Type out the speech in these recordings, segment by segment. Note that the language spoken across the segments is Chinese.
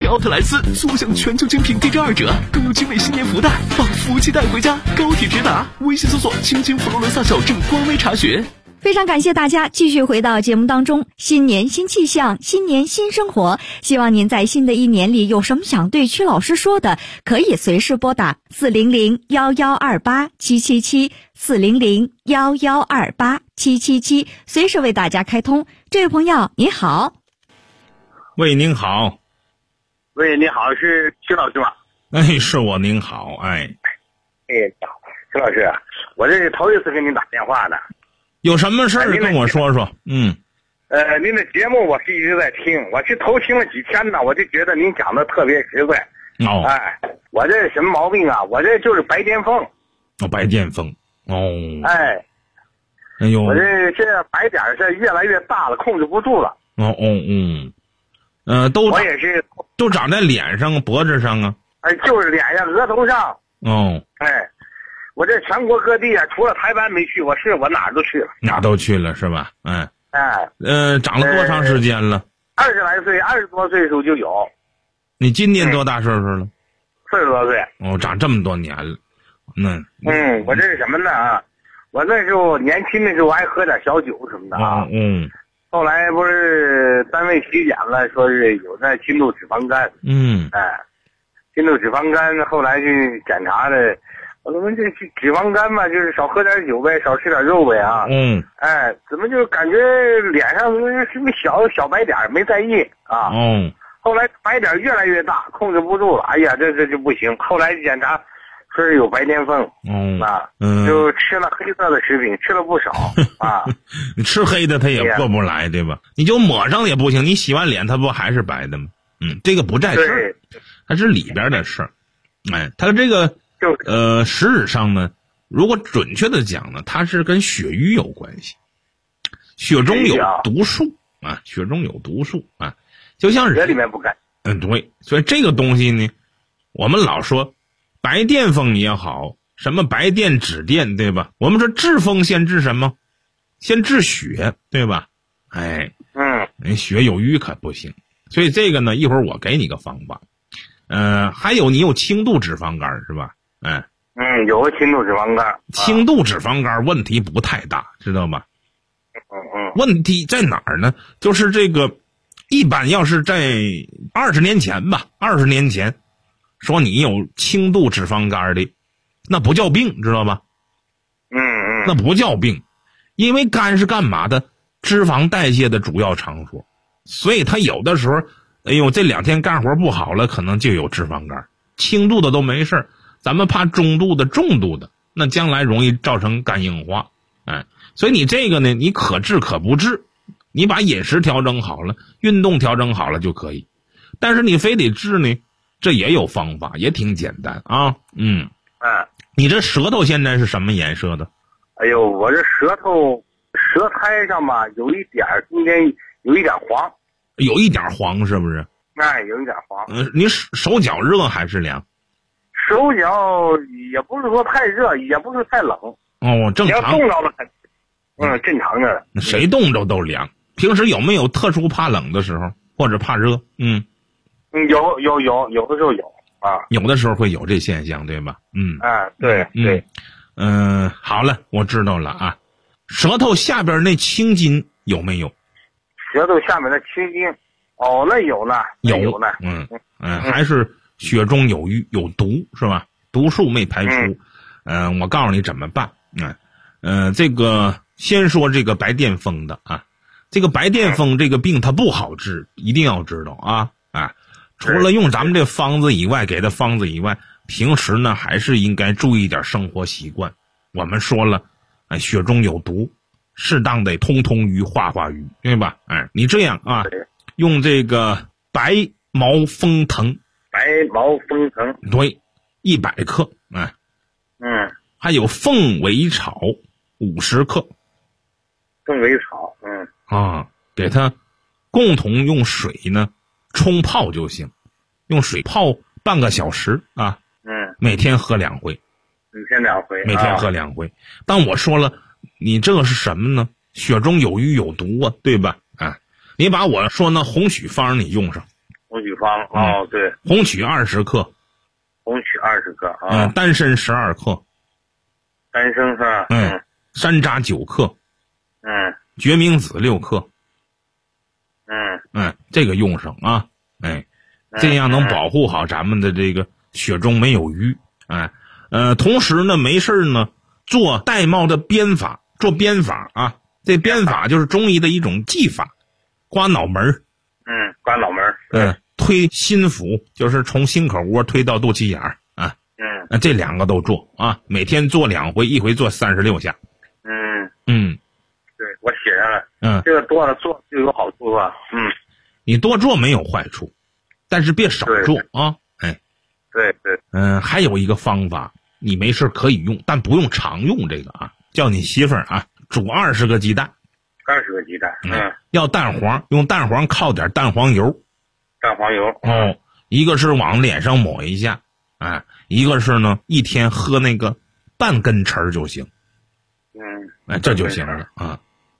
奥特莱斯坐享全球精品地震2折，更有精美新年福袋，把福气带回家。高铁直达，微信搜索“青青佛罗伦萨小镇”官微查询。 非常感谢大家继续回到节目当中，新年新气象，新年新生活，希望您在新的一年里有什么想对曲老师说的，可以随时拨打400-1128-777 400-1128-777，随时为大家开通。这位朋友你好。 喂，您好。 喂，你好，是曲老师吗？ 哎，是我，您好。哎， 你好，曲老师，我这是头一次给您打电话呢。 有什么事儿跟我说说？ 您的节目我是一直在听，我是头听了几天呢，我就觉得您讲的特别实在。 哦， 哎，我这什么毛病啊？我这就是白癜风。 哦，白癜风。哦。 哎呦， 我这白点是越来越大了，控制不住了。我也是， 都长在脸上、脖子上啊。 哎，就是脸上、额头上。 哦。 哎。我这全国各地啊，除了台湾没去，我哪儿都去了， 哪都去了是吧？哎，长了多长时间了 ？20来岁，20多岁的时候就有。 你今年多大岁数了 ？40多岁。 哦，长这么多年了。 我这是什么呢啊？我那时候年轻的时候爱喝点小酒什么的啊。后来不是单位体检了，说是有那轻度脂肪肝。轻度脂肪肝，后来去检查的。我们这脂肪肝嘛，就是少喝点酒呗，少吃点肉呗啊。怎么就感觉脸上是不是小白点没在意啊？后来白点越来越大，控制不住了。哎呀，这就不行。后来检查说是有白癜风。就吃了黑色的食品，吃了不少啊。 你吃黑的它也过不来，对吧？你就抹上也不行，你洗完脸它不还是白的吗？这个不在事儿，它是里边的事儿。它这个。实质上呢，如果准确的讲呢，它是跟血瘀有关系，血中有毒素啊，血中有毒素啊，就像人里面不干。 对，所以这个东西呢，我们老说白癜风也好，什么白癜、紫癜，对吧？我们说治风先治什么？先治血，对吧？血有瘀可不行，所以这个呢，一会儿我给你个方法。还有你有轻度脂肪肝是吧？ 有个轻度脂肪肝。 轻度脂肪肝问题不太大，知道吧？问题在哪儿呢？就是这个，一般要是在20年前吧，20年前，说你有轻度脂肪肝的，那不叫病，知道吧？那不叫病，因为肝是干嘛的？脂肪代谢的主要场所，所以他有的时候，哎呦，这2天干活不好了，可能就有脂肪肝。轻度的都没事，咱们怕中度的、重度的，那将来容易造成肝硬化。所以你这个呢，你可治可不治，你把饮食调整好了，运动调整好了就可以。但是你非得治呢，这也有方法，也挺简单啊。你这舌头现在是什么颜色的？ 哎呦，我这舌苔上吧，有一点中间有一点黄。 有一点黄是不是？ 有一点黄。 你手脚热还是凉？ 手脚也不是说太热，也不是太冷。 正常。 要冻着了，正常的。 谁冻着都凉。平时有没有特殊怕冷的时候，或者怕热？ 有的时候有啊。 有的时候会有这现象，对吧？ 对。 好了，我知道了啊。舌头下边那青筋有没有？ 舌头下面的青筋，那有呢，有呢。 还是血中有瘀有毒是吧？毒素没排出。我告诉你怎么办。这个先说这个白癜风的啊，这个白癜风这个病它不好治，一定要知道啊。除了用咱们这方子以外，给的方子以外，平时呢还是应该注意点生活习惯。我们说了，血中有毒，适当的通瘀化瘀，对吧？你这样啊，用这个白毛风藤。对，100克。还有凤尾草50克。 凤尾草。 给它共同用水呢冲泡就行，用水泡半个小时啊。每天喝2回。每天喝2回。但我说了，你这个是什么呢？血中有瘀有毒啊，对吧？你把我说那红曲方你用上， 红曲方哦，对， 红曲20克， 红曲20克啊， 丹参12克， 丹参是吧？ 山楂9克，决明子6克，这个用上啊，这样能保护好咱们的这个血中没有瘀，同时呢，没事呢做玳瑁的编法，做编法啊，这编法就是中医的一种技法，刮脑门刮脑门推心腹，就是从心口窝推到肚脐眼啊，这2个都做啊，每天做2回，一回做36下， 对，我写下来，这个多了做就有好处吧， 你多做没有坏处，但是别少做啊， 对， 还有一个方法，你没事可以用，但不用常用这个啊，叫你媳妇儿啊煮20个鸡蛋 ，20个鸡蛋， 要蛋黄，用蛋黄靠点蛋黄油，一个是往脸上抹一下，一个是呢一天喝那个半根匙就行，这就行了啊，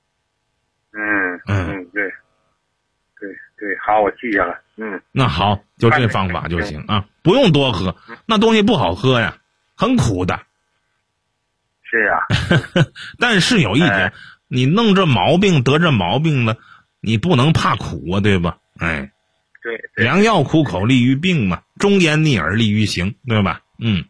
对，好，我记下了， 那好，就这方法就行啊，不用多喝，那东西不好喝呀，很苦的。 是啊， 但是有一点，你弄这毛病得这毛病了，你不能怕苦啊，对吧？ 对， 良药苦口利于病嘛，忠言逆耳利于行，对吧？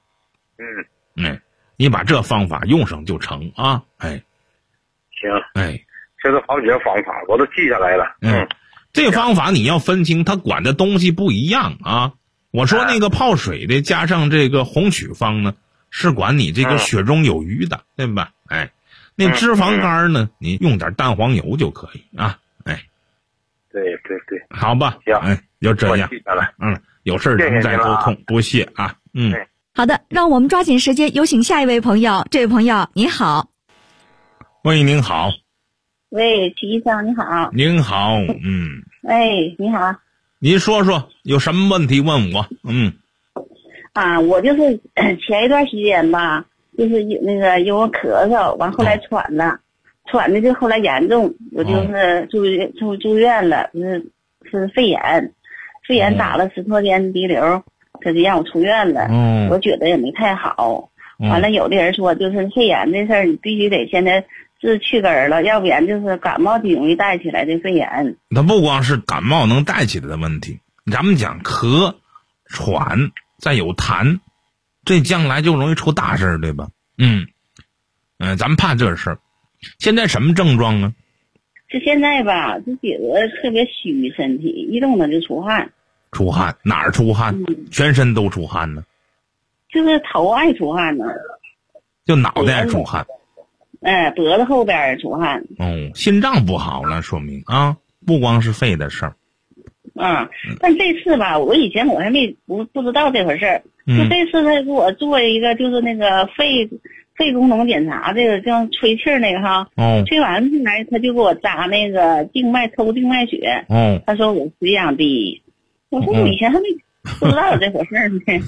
你把这方法用上就成啊， 行，这是好几个方法，我都记下来了， 这方法你要分清，它管的东西不一样啊。我说那个泡水的加上这个红曲方呢，是管你这个血中有瘀的，对吧？那脂肪肝呢，你用点蛋黄油就可以啊。 对， 好吧， 行， 就这样。 我记下来， 有事咱们再沟通，多谢啊。 好的，让我们抓紧时间有请下一位朋友。这位朋友您好。 喂，您好。 喂，曲医生你好。 您好， 你好。 您说说有什么问题问我？ 我就是前一段时间吧，就是那个有咳嗽，完后来喘了，喘的就后来严重，我就是住院了，是肺炎打了10多天滴流，他就让我出院了。我觉得也没太好。完了，有的人说就是肺炎这事儿，你必须得现在治去根了，要不然就是感冒就容易带起来的肺炎。 它不光是感冒能带起来的问题，咱们讲咳、喘，再有痰，这将来就容易出大事，对吧？咱们怕这事儿。现在什么症状啊？ 就现在吧，就觉得特别虚，身体一动了就出汗。 出汗哪儿出汗？全身都出汗呢？ 就是头爱出汗呢。 就脑袋爱出汗。 脖子后边出汗。 心脏不好了，说明啊，不光是肺的事儿。 但这次吧，我以前我还不知道这回事儿。就这次他给我做一个，就是那个肺功能检查，这个叫吹气儿那个哈。吹完后来他就给我扎那个抽静脉血。他说我血氧低。我说我以前还不知道有这回事儿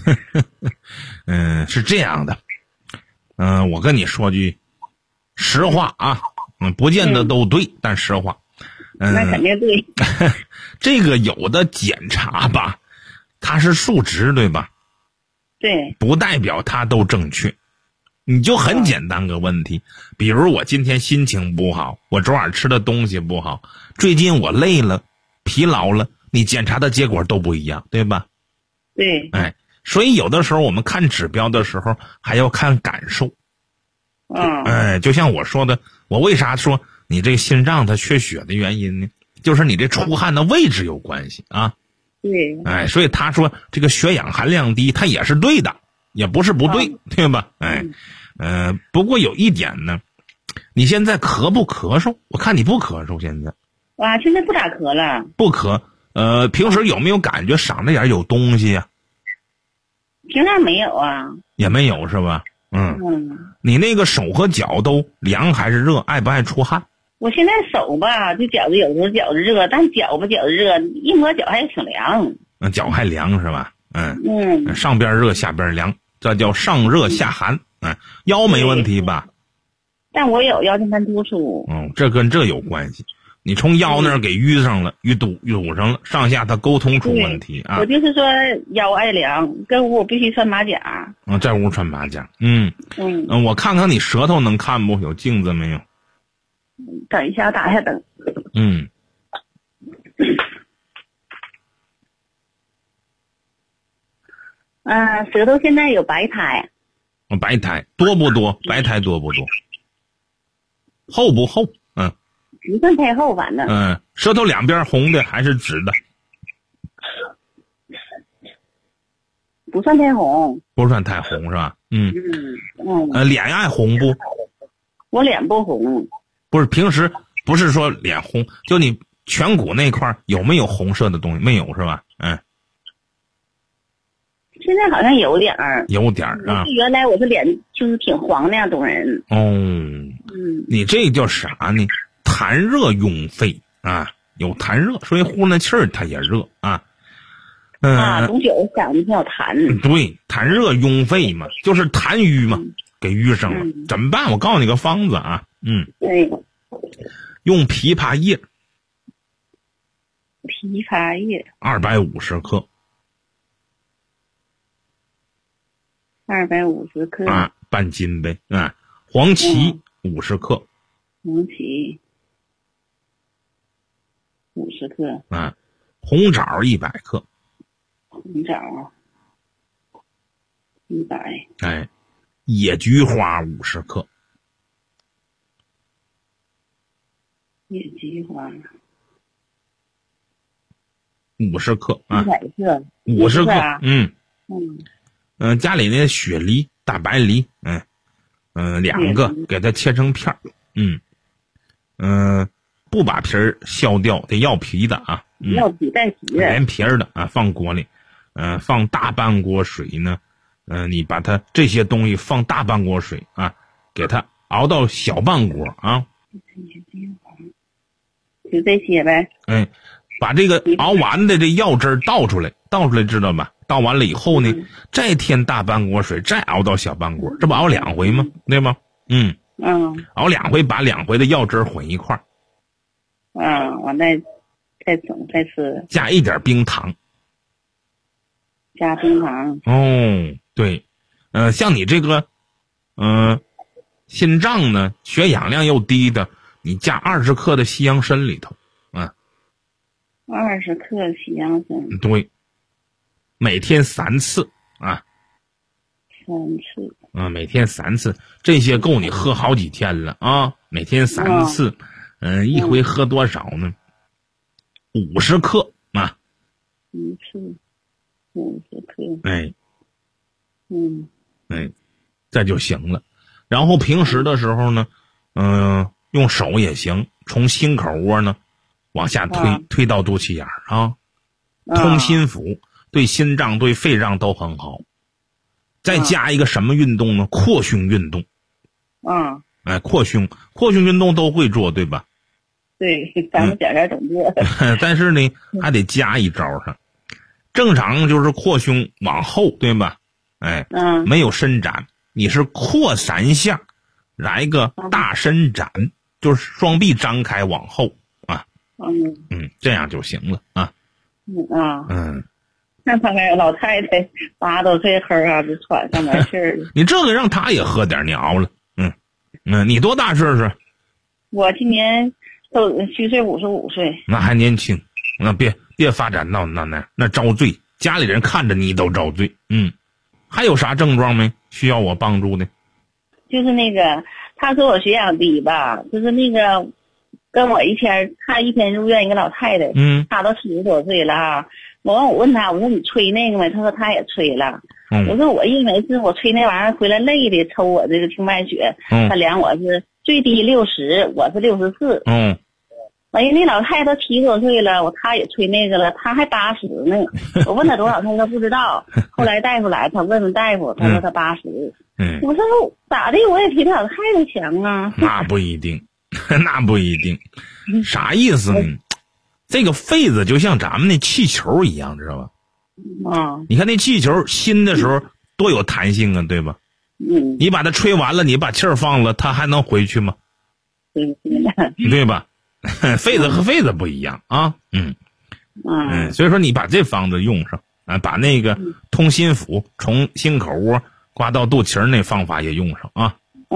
呢。是这样的。我跟你说句实话啊，不见得都对，但实话。 那肯定对。 这个有的检查吧，它是数值，对吧？ 对。 不代表它都正确。你就很简单个问题，比如我今天心情不好，我昨晚吃的东西不好，最近我累了、疲劳了，你检查的结果都不一样，对吧？ 对。 所以有的时候我们看指标的时候还要看感受。就像我说的，我为啥说你这个心脏它缺血的原因呢？就是你这出汗的位置有关系啊。 对。 所以他说这个血氧含量低，它也是对的，也不是不对，对吧？不过有一点呢，你现在咳不咳嗽？我看你不咳嗽现在。 现在不咋咳了。 不咳。平时有没有感觉嗓子眼有东西呀？ 平常没有啊。 也没有是吧？你那个手和脚都凉还是热？爱不爱出汗？ 我现在手吧，就觉着有时候觉着热，但脚吧觉着热，一摸脚还挺凉。 脚还凉是吧？上边热下边凉，这叫上热下寒。腰没问题吧？ 但我有腰间盘突出。 这跟这有关系。 你从腰那儿给淤上了，堵上了，上下它沟通出问题啊。 我就是说腰爱凉，跟屋我必须穿马甲。 在屋穿马甲。我看看你舌头能看不？有镜子没有？ 等一下，我打一下灯。舌头现在有白苔。 白苔多不多？白苔多不多？厚不厚？ 不算太厚，反正。 舌头两边红的还是紫的？ 不算太红。 不算太红是吧？脸爱红不？ 我脸不红。 不是，平时不是说脸红，就你颧骨那块有没有红色的东西？没有是吧？ 现在好像有点儿。 有点儿啊。 原来我是脸就是挺黄那样种人。 你这叫啥呢？痰热壅肺啊，有痰热，所以呼那气儿它也热啊。 从小想的挺有痰。 对，痰热壅肺嘛，就是痰瘀嘛，给淤上了。怎么办？我告诉你个方子啊。 对。 用枇杷叶。 枇杷叶。 250克。 250克。 半斤呗。黄芪50克。 黄芪50克。 红枣100克。 红枣100。 野菊花50克。 野菊花 50克 100克。 50克。家里那雪梨、大白梨，2个给它切成片儿。不把皮儿削掉，得要皮的啊。 要皮带皮的。 连皮儿的啊，放锅里。放大半锅水呢。你把它这些东西放大半锅水啊，给它熬到小半锅啊。 就这些呗。 把这个熬完的这药汁倒出来知道吧？倒完了以后呢，再添大半锅水，再熬到小半锅，这不熬2回吗？对吗？熬2回，把2回的药汁混一块儿。 完再整再吃。 加一点冰糖。 加冰糖。 对。像你这个心脏呢，血氧量又低的，你加20克的西洋参里头。 20克西洋参。 对。每天3次啊。 3次。 每天3次，这些够你喝好几天了啊！每天3次。一回喝多少呢？50克啊。 1次50克。 这就行了。然后平时的时候呢，用手也行，从心口窝呢往下推到肚脐眼啊，通心腑，对心脏对肺脏都很好。再加一个什么运动呢？扩胸运动。扩胸运动都会做对吧？ 对，咱们点总做。 但是呢，还得加一招上。正常就是扩胸往后对吧？没有伸展，你是扩3下，来个大伸展，就是双臂张开往后啊。这样就行了啊。 那他们老太太80多岁喝啥就喘上没气儿。 你这个让他也喝点，你熬了。你多大岁数？ 我今年都虚岁55岁。 那还年轻，那别发展到那遭罪，家里人看着你都遭罪。还有啥症状没需要我帮助的？ 就是那个他说我血氧低吧，就是那个跟我他一天入院一个老太太，她都70多岁了啊。我问他，我说你吹那个没？他说他也吹了。我说我认为是我吹那玩意儿回来累的，抽我这个静脉血，他量我是最低60，我是64。完人那老太太70多岁了，他也吹那个了，他还80呢。我问他多少，他说不知道。后来大夫来，他问大夫，他说他80。我说咋的？我也比老太太强啊。 那不一定，那不一定。啥意思呢？这个肺子就像咱们那气球一样，知道吧？你看那气球新的时候多有弹性啊，对吧？你把它吹完了，你把气儿放了，它还能回去吗？对吧？ 痱子和痱子不一样啊。所以说你把这方子用上啊，把那个通心腑从心口窝刮到肚脐那方法也用上啊。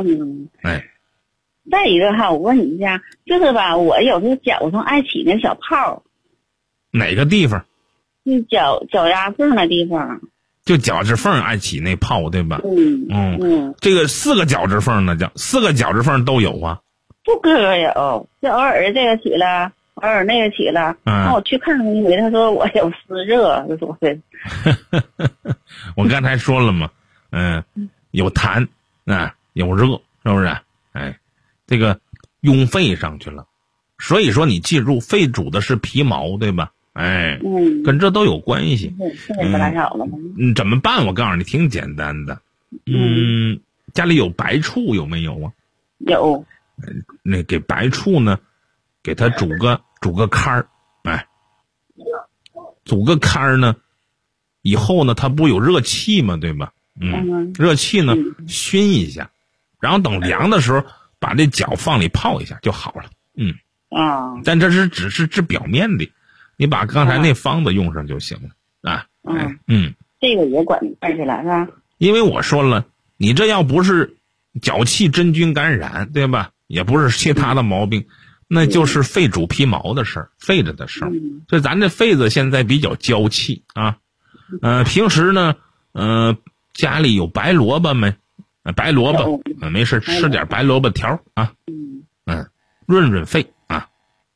再一个哈，我问你一下，就是吧，我有时候脚上爱起那小泡。 哪个地方？ 就脚丫缝那地方。就脚趾缝爱起那泡，对吧？这个4个脚趾缝呢，叫4个脚趾缝都有啊。 不个个有，就偶尔这个起了，偶尔那个起了。那我去看一回，他说我有湿热，就说的。 我刚才说了嘛，有痰啊，有热，是不是？这个壅肺上去了，所以说你记住，肺主的是皮毛，对吧？跟这都有关系。怎么办？我告诉你，挺简单的。家里有白醋有没有啊？ 有。 那给白醋呢，给它煮个糠儿，煮个糠儿呢，以后呢，它不有热气吗？对吧？热气呢，熏一下，然后等凉的时候，把这脚放里泡一下就好了。但这只是治表面的。你把刚才那方子用上就行了这个也管带起来是吧？ 因为我说了，你这要不是脚气真菌感染，对吧？也不是其他的毛病，那就是肺主皮毛的事儿，痱子的事儿。所以咱这痱子现在比较娇气啊。平时呢，家里有白萝卜没？白萝卜，没事吃点白萝卜条啊。润润肺啊。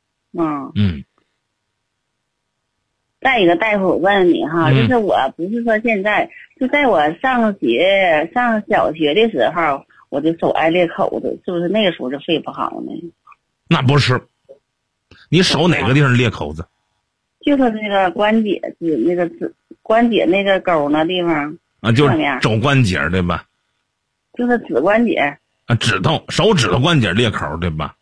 再一个，大夫，我问你哈，就是我不是说现在，就在我上小学的时候，我就手爱裂口子，是不是那个时候就肺不好呢？ 那不是，你手哪个地方裂口子？ 就是那个关节关节那个沟那地方啊，就是肘关节对吧？ 就是指关节啊，手指头关节裂口对吧？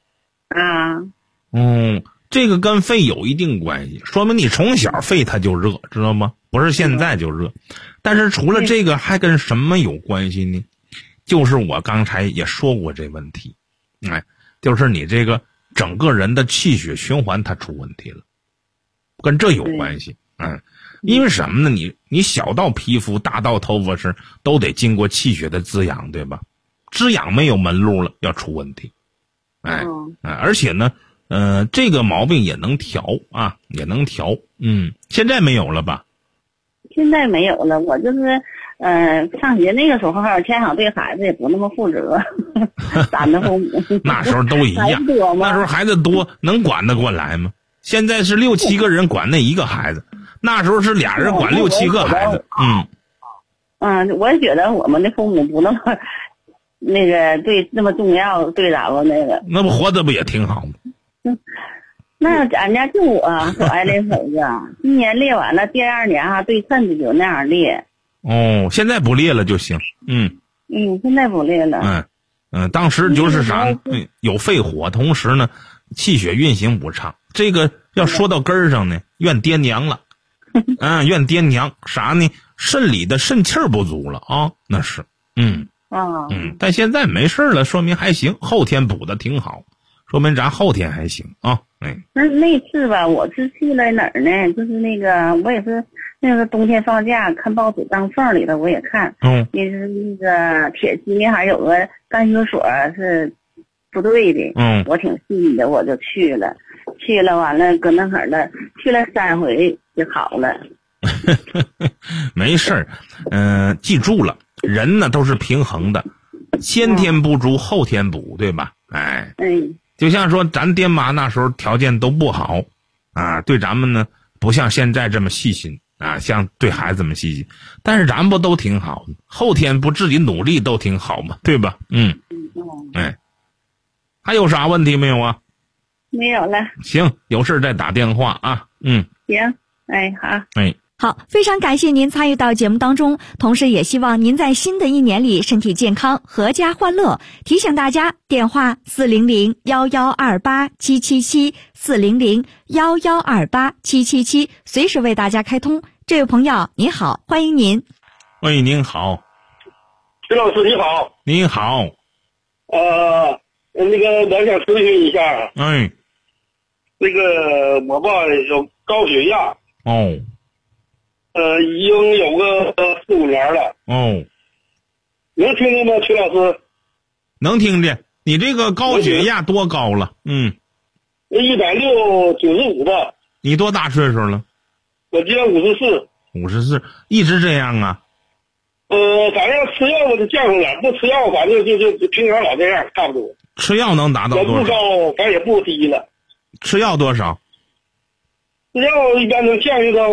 这个跟肺有一定关系，说明你从小肺它就热，知道吗？不是现在就热。但是除了这个，还跟什么有关系呢？就是我刚才也说过这问题，就是你这个整个人的气血循环它出问题了，跟这有关系。因为什么呢？你小到皮肤，大到头发丝，都得经过气血的滋养，对吧？滋养没有门路了，要出问题。而且呢，这个毛病也能调啊，也能调。现在没有了吧？ 现在没有了，我就是上学那个时候，家长对孩子也不那么负责，咱的父母那时候都一样，那时候孩子多，能管得过来吗？现在是6、7个人管那一个孩子，那时候是俩人管6、7个孩子。 我也觉得我们的父母不那么那个对那么重要，对咱们那个， 那不活得不也挺好吗？ 那俺家就我手爱裂口子，今年裂完了，第2年对肾子就那样裂。 现在不裂了就行。 现在不裂了。 当时就是啥？有肺火，同时呢，气血运行不畅。这个要说到根儿上呢，怨爹娘了。怨爹娘啥呢？肾里的肾气儿不足了啊，那是。但现在没事了，说明还行，后天补的挺好，说明咱后天还行啊。 那次吧，我是去了哪儿呢？就是那个，我也是那个冬天放假看报纸当缝里的，我也看。也是那个铁西那还有个干休所是部队的。我挺信的，我就去了，完了搁那会儿了，去了3回就好了。 没事儿，记住了，人呢都是平衡的，先天不足后天补，对吧？就像说咱爹妈那时候条件都不好啊，对咱们呢不像现在这么细心啊，像对孩子们细心，但是咱不都挺好的，后天不自己努力都挺好嘛，对吧？还有啥问题没有啊？ 没有了。 行，有事再打电话啊。 行，好。 好，非常感谢您参与到节目当中，同时也希望您在新的1年里身体健康，阖家欢乐。提醒大家，电话400-1128-777，400-1128-777，随时为大家开通。这位朋友您好，欢迎您。 喂，您好。 徐老师你好。 您好。 那个我想咨询一下。 那个我吧有高血压。 哦。 已经有个4、5年了。 哦。 能听见吗，曲老师？ 能听见。你这个高血压多高了 ？160/95吧。 你多大岁数了？ 我今年54。 54，一直这样啊？ 反正吃药我就降上来，不吃药反正就平常老这样，差不多。 吃药能达到多少？ 也不高，反正也不低了。 吃药多少？ 吃药一般能降到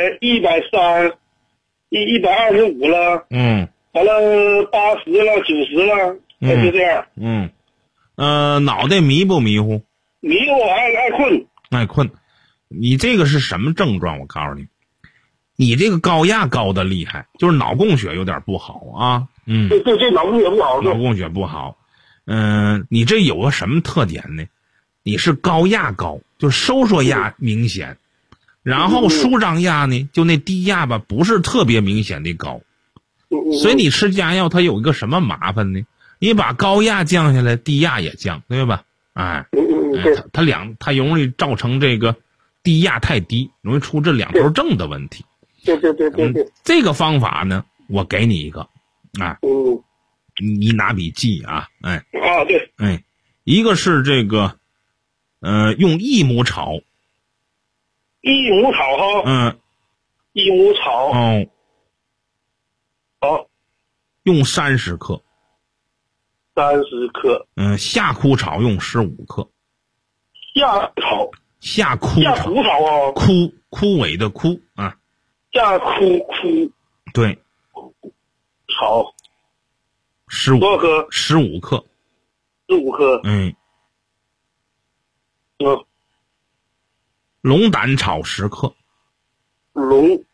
130、125了。完了80了、90了，就这样。 脑袋迷不迷糊？ 迷糊，爱困。 爱困。你这个是什么症状？我告诉你，你这个高压高的厉害，就是脑供血有点不好啊。 对，脑供血不好。 脑供血不好。你这有个什么特点呢？你是高压高，就是收缩压明显，然后舒张压呢，就那低压吧，不是特别明显的高。所以你吃降压药，它有一个什么麻烦呢？你把高压降下来，低压也降，对吧？它容易造成这个低压太低，容易出这两头症的问题。 对。 这个方法呢，我给你一个你拿笔记啊。 对。 一个是这个用益母草。 益母草哈。益母草。好。 用30克。 30克。 夏枯草用15克。夏枯草啊。 枯萎的枯啊。 夏枯。 对。 草。 15克。15克。 15克。 龙胆草10克。 龙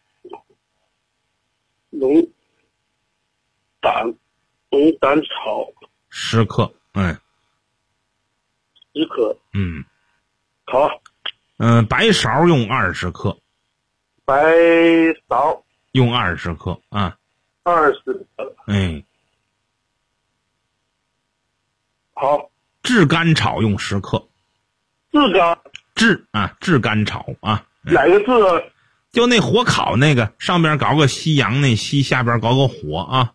胆草 10克。 10克。好。 白芍用20克。 白芍用20克啊。 20克。好。 炙甘草用10克。炙甘草啊。 哪个炙啊？ 就那火烤那个，上边搞个西洋那西，下边搞个火啊。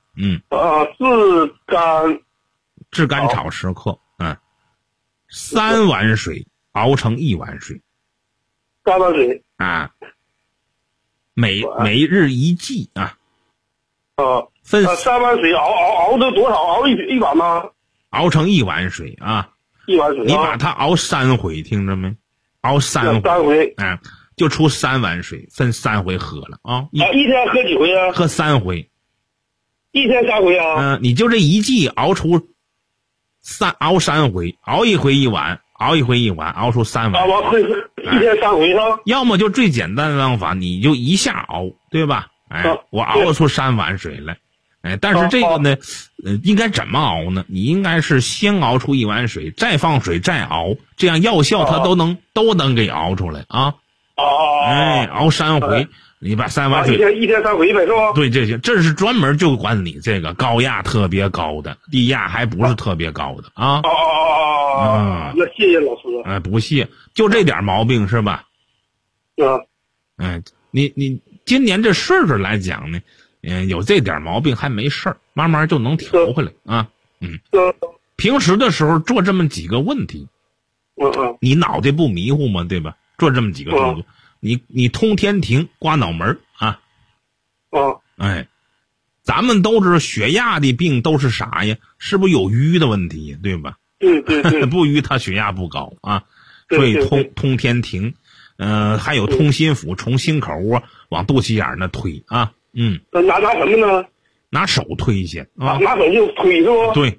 炙甘草10克。3碗水熬成1碗水。 3碗水啊。每日1剂啊。分 3碗水熬的多少？熬一碗吗？ 熬成1碗水啊。 1碗水。 你把它熬3回，听着没？熬3 回。 就出3碗水，分3回喝了啊。 一天喝几回啊？ 喝3回。 一天3回啊？ 你就这1剂熬3回，熬一回1碗，熬一回1碗，熬出3碗。 我会一天3回啊。 要么就最简单的方法，你就一下熬，对吧？我熬出3碗水来。但是这个呢，应该怎么熬呢？你应该是先熬出1碗水，再放水，再熬，这样药效它都能给熬出来啊。熬3回，你把3碗水一天3回呗，是吧？ 对，这是专门就管你这个高压特别高的，低压还不是特别高的啊。 那谢谢老师。 不谢，就这点毛病是吧？你今年这岁数来讲呢，有这点毛病还没事儿，慢慢就能调回来啊。平时的时候做这么几个问题，你脑袋不迷糊吗？对吧？做这么几个动作，你通天庭、刮脑门啊。咱们都知道血压的病都是啥呀？是不是有瘀的问题呀？对吧？ 对。 不瘀，他血压不高啊。所以通天庭，还有通心腑，从心口往肚脐眼那推啊。 拿什么呢？ 拿手推去啊。 拿手就推是吧？ 对，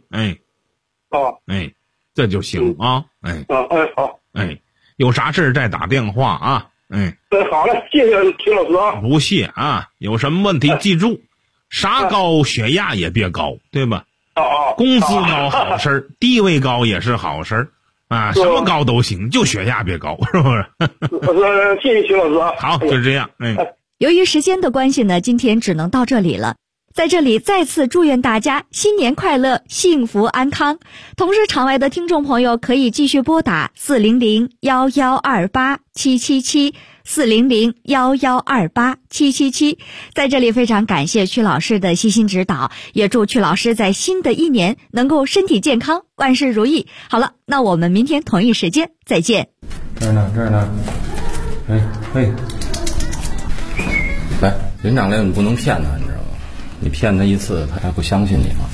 这就行啊。 好。 有啥事再打电话啊。 好嘞，谢谢曲老师啊。 不谢啊，有什么问题记住，啥高血压也别高，对吧？工资高好事儿，地位高也是好事儿啊，什么高都行，就血压别高，是不是？ 谢谢曲老师啊。 好，就这样。 由于时间的关系呢，今天只能到这里了。 在这里再次祝愿大家新年快乐，幸福安康。同时场外的听众朋友可以继续拨打400-1128-777，400-1128-777。在这里非常感谢曲老师的悉心指导，也祝曲老师在新的一年能够身体健康，万事如意。好了，那我们明天同一时间再见。 这儿呢，哎，来，林长烈，你不能骗他，你知道吗？你骗他一次，他还不相信你吗？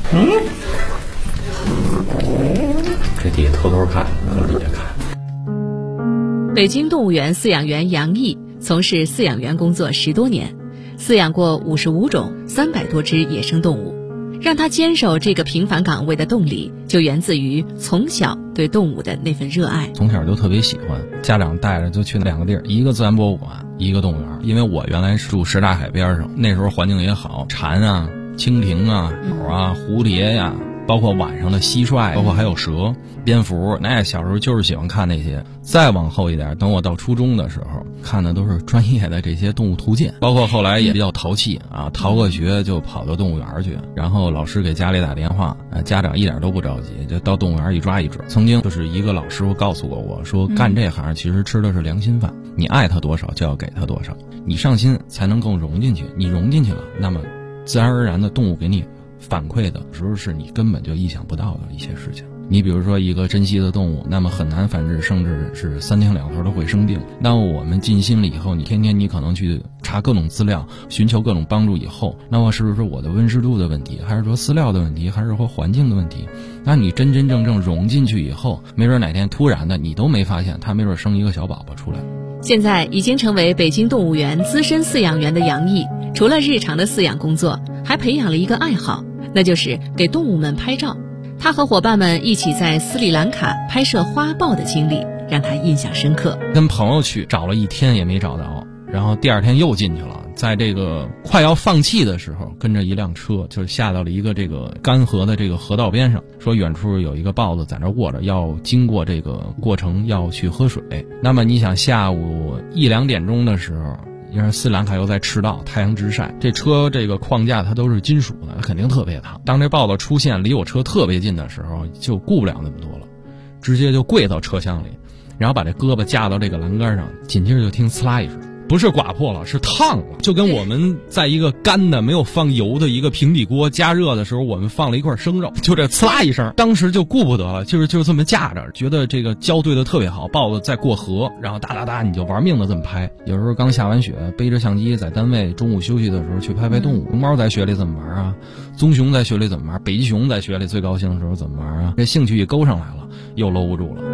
这底下偷偷看，往底下看。 北京动物园饲养员杨毅从事饲养员工作10多年，饲养过55种300多只野生动物。让他坚守这个平凡岗位的动力，就源自于从小对动物的那份热爱。 从小就特别喜欢，家长带着就去2个地儿，一个自然博物馆，一个动物园。因为我原来是住什刹海边上，那时候环境也好，蝉啊、蜻蜓啊、鸟啊、蝴蝶呀，包括晚上的蟋蟀，包括还有蛇、蝙蝠，那小时候就是喜欢看那些。再往后一点，等我到初中的时候，看的都是专业的这些动物图鉴，包括后来也比较淘气啊，逃个学就跑到动物园去，然后老师给家里打电话，家长一点都不着急，就到动物园一抓一准。曾经就是一个老师傅告诉过我说，干这行其实吃的是良心饭，你爱他多少就要给他多少，你上心才能更融进去，你融进去了，那么自然而然的动物给你反馈的时候是你根本就意想不到的一些事情。你比如说一个珍稀的动物，那么很难繁殖，甚至是3天2头都会生病。那我们尽心了以后，你天天你可能去查各种资料，寻求各种帮助以后，那么是不是我的温湿度的问题，还是说饲料的问题，还是说环境的问题？那你真真正正融进去以后，没准哪天突然的你都没发现，它没准生一个小宝宝出来。 现在已经成为北京动物园资深饲养员的杨毅，除了日常的饲养工作，还培养了一个爱好，那就是给动物们拍照。他和伙伴们一起在斯里兰卡拍摄花豹的经历让他印象深刻。 跟朋友去找了1天也没找到，然后第2天又进去了，在这个快要放弃的时候，跟着一辆车就下到了一个这个干涸的这个河道边上，说远处有一个豹子在那卧着，要经过这个过程要去喝水。那么你想下午1、2点钟的时候，因为斯里兰卡又在赤道，太阳直晒，这车这个框架它都是金属的，它肯定特别烫。当这豹子出现离我车特别近的时候，就顾不了那么多了，直接就跪到车厢里，然后把这胳膊架到这个栏杆上，紧接着就听呲啦一声，不是刮破了，是烫了，就跟我们在一个干的没有放油的一个平底锅加热的时候，我们放了一块生肉，就这呲啦一声，当时就顾不得了，就这么架着，觉得这个交对的特别好，豹子在过河，然后哒哒哒你就玩命的这么拍。有时候刚下完雪，背着相机在单位中午休息的时候去拍拍动物。熊猫在雪里怎么玩啊？棕熊在雪里怎么玩？北极熊在雪里最高兴的时候怎么玩啊？这兴趣一勾上来了，又搂不住了。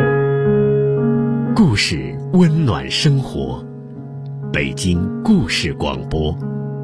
故事温暖生活，北京故事广播。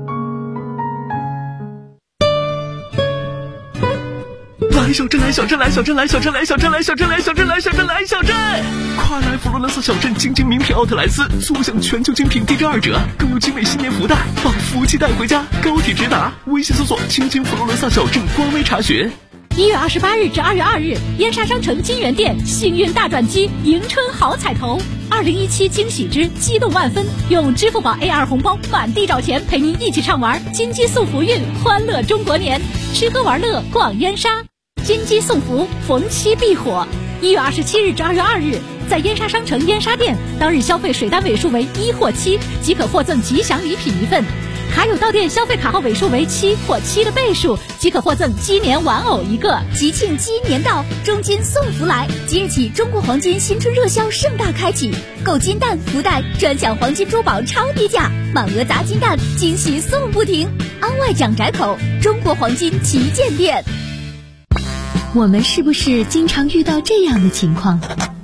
来小镇，来小镇，来小镇，来小镇，来小镇，来小镇，来小镇，来小镇，来小镇！快来佛罗伦萨小镇精品名品奥特莱斯，坐享全球精品地震2折，更有精美新年福袋，把福气带回家。高铁直达，微信搜索“亲亲佛罗伦萨小镇”官微查询。 1月28日至2月2日，燕莎商城金源店幸运大转机，迎春好彩头，2017惊喜之激动万分，用支付宝 AR 红包满地找钱，陪您一起畅玩金鸡送福运，欢乐中国年，吃喝玩乐逛燕莎，金鸡送福，逢七必火。1月27日至2月2日，在燕莎商城燕莎店，当日消费水单尾数为1或7，即可获赠吉祥礼品1份。卡友到店消费卡号尾数为7或7的倍数，即可获赠鸡年玩偶1个。 吉庆鸡年到，中金送福来！即日起，中国黄金新春热销盛大开启，购金蛋、福袋专享黄金珠宝超低价，满额砸金蛋，惊喜送不停。安外蒋宅口中国黄金旗舰店。 我们是不是经常遇到这样的情况？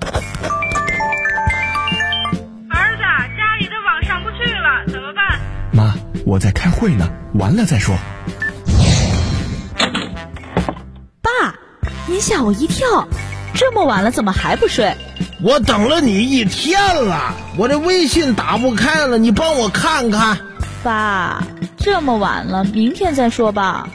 儿子，家里的网上不去了，怎么办？ 妈，我在开会呢，完了再说。 爸，您吓我一跳，这么晚了怎么还不睡？ 我等了你1天了，我这微信打不开了，你帮我看看。 爸，这么晚了，明天再说吧。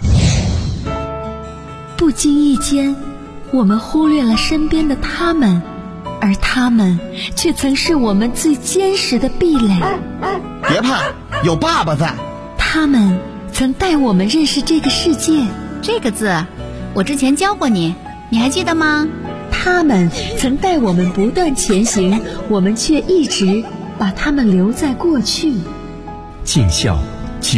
不经意间，我们忽略了身边的他们，而他们却曾是我们最坚实的壁垒。 别怕，有爸爸在。 他们曾带我们认识这个世界。 这个字，我之前教过你，你还记得吗？ 他们曾带我们不断前行，我们却一直把他们留在过去。 尽孝